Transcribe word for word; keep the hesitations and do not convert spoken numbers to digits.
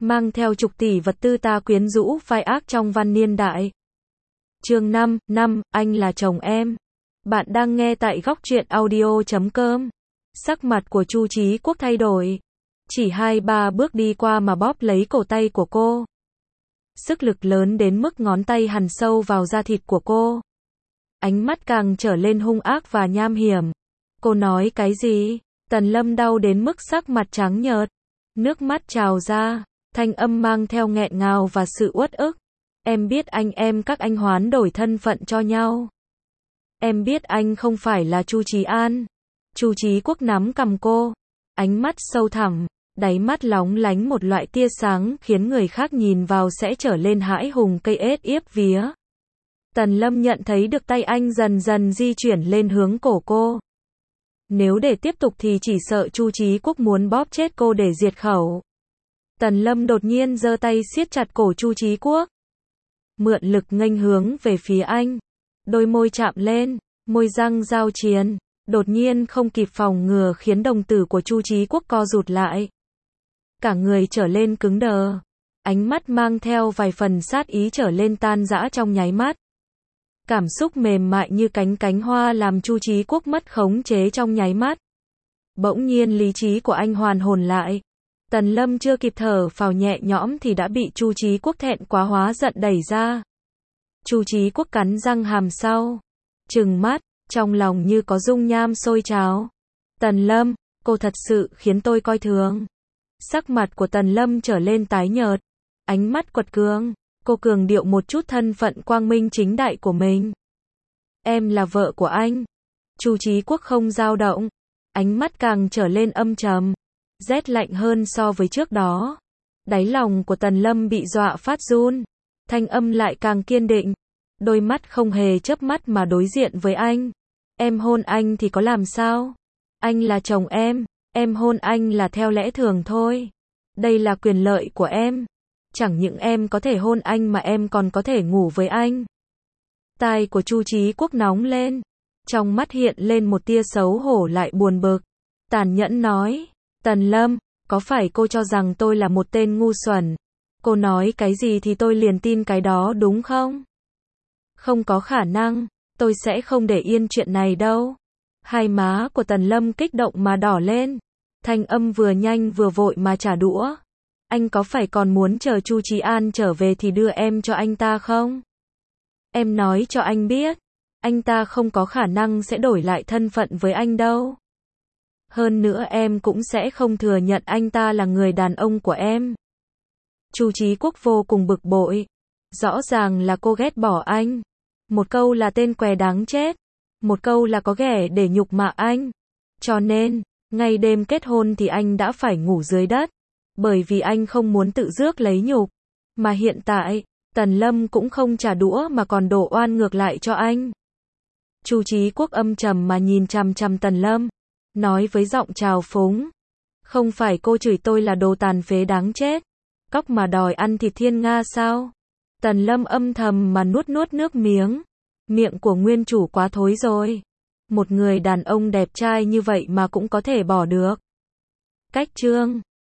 mang theo chục tỷ vật tư ta quyến rũ phai ác trong văn niên đại. Chương năm, năm, anh là chồng em. Bạn đang nghe tại góc truyện audio chấm com. Sắc mặt của Chu Chí Quốc thay đổi. Chỉ hai ba bước đi qua mà bóp lấy cổ tay của cô. Sức lực lớn đến mức ngón tay hằn sâu vào da thịt của cô. Ánh mắt càng trở lên hung ác và nham hiểm. Cô nói cái gì? Tần Lâm đau đến mức sắc mặt trắng nhợt. Nước mắt trào ra. Thanh âm mang theo nghẹn ngào và sự uất ức. Em biết anh em các anh hoán đổi thân phận cho nhau. Em biết anh không phải là Chu Chí An. Chu Chí Quốc nắm cằm cô. Ánh mắt sâu thẳm. Đáy mắt lóng lánh một loại tia sáng khiến người khác nhìn vào sẽ trở lên hãi hùng cây ết yếp vía. Tần Lâm nhận thấy được tay anh dần dần di chuyển lên hướng cổ cô. Nếu để tiếp tục thì chỉ sợ Chu Chí Quốc muốn bóp chết cô để diệt khẩu. Tần Lâm đột nhiên giơ tay siết chặt cổ Chu Chí Quốc. Mượn lực nghênh hướng về phía anh. Đôi môi chạm lên, môi răng giao chiến. Đột nhiên không kịp phòng ngừa khiến đồng tử của Chu Chí Quốc co rụt lại. Cả người trở lên cứng đờ. Ánh mắt mang theo vài phần sát ý trở lên tan rã trong nháy mắt. Cảm xúc mềm mại như cánh cánh hoa làm Chu Chí Quốc mất khống chế trong nháy mắt. Bỗng nhiên lý trí của anh hoàn hồn lại. Tần Lâm chưa kịp thở phào nhẹ nhõm thì đã bị Chu Chí Quốc thẹn quá hóa giận đẩy ra. Chu Chí Quốc cắn răng hàm sau. Trừng mắt, trong lòng như có dung nham sôi trào. Tần Lâm, cô thật sự khiến tôi coi thường. Sắc mặt của Tần Lâm trở lên tái nhợt. Ánh mắt quật cường. Cô cường điệu một chút thân phận quang minh chính đại của mình. Em là vợ của anh. Chu Chí Quốc không dao động. Ánh mắt càng trở lên âm trầm. Rét lạnh hơn so với trước đó. Đáy lòng của Tần Lâm bị dọa phát run. Thanh âm lại càng kiên định. Đôi mắt không hề chớp mắt mà đối diện với anh. Em hôn anh thì có làm sao? Anh là chồng em. Em hôn anh là theo lẽ thường thôi. Đây là quyền lợi của em. Chẳng những em có thể hôn anh mà em còn có thể ngủ với anh. Tai của Chu Chí Quốc nóng lên. Trong mắt hiện lên một tia xấu hổ lại buồn bực. Tàn nhẫn nói. Tần Lâm, có phải cô cho rằng tôi là một tên ngu xuẩn? Cô nói cái gì thì tôi liền tin cái đó đúng không? Không có khả năng. Tôi sẽ không để yên chuyện này đâu. Hai má của Tần Lâm kích động mà đỏ lên. Thanh âm vừa nhanh vừa vội mà trả đũa. Anh có phải còn muốn chờ Chu Chí An trở về thì đưa em cho anh ta không? Em nói cho anh biết. Anh ta không có khả năng sẽ đổi lại thân phận với anh đâu. Hơn nữa em cũng sẽ không thừa nhận anh ta là người đàn ông của em. Chu Chí Quốc vô cùng bực bội. Rõ ràng là cô ghét bỏ anh. Một câu là tên què đáng chết. Một câu là có ghẻ để nhục mạ anh. Cho nên, ngày đêm kết hôn thì anh đã phải ngủ dưới đất. Bởi vì anh không muốn tự rước lấy nhục. Mà hiện tại, Tần Lâm cũng không trả đũa mà còn đổ oan ngược lại cho anh. Chu Chí Quốc âm trầm mà nhìn chằm chằm Tần Lâm. Nói với giọng trào phúng. Không phải cô chửi tôi là đồ tàn phế đáng chết. Cóc mà đòi ăn thịt thiên nga sao? Tần Lâm âm thầm mà nuốt nuốt nước miếng. Miệng của nguyên chủ quá thối rồi. Một người đàn ông đẹp trai như vậy mà cũng có thể bỏ được. Cách chương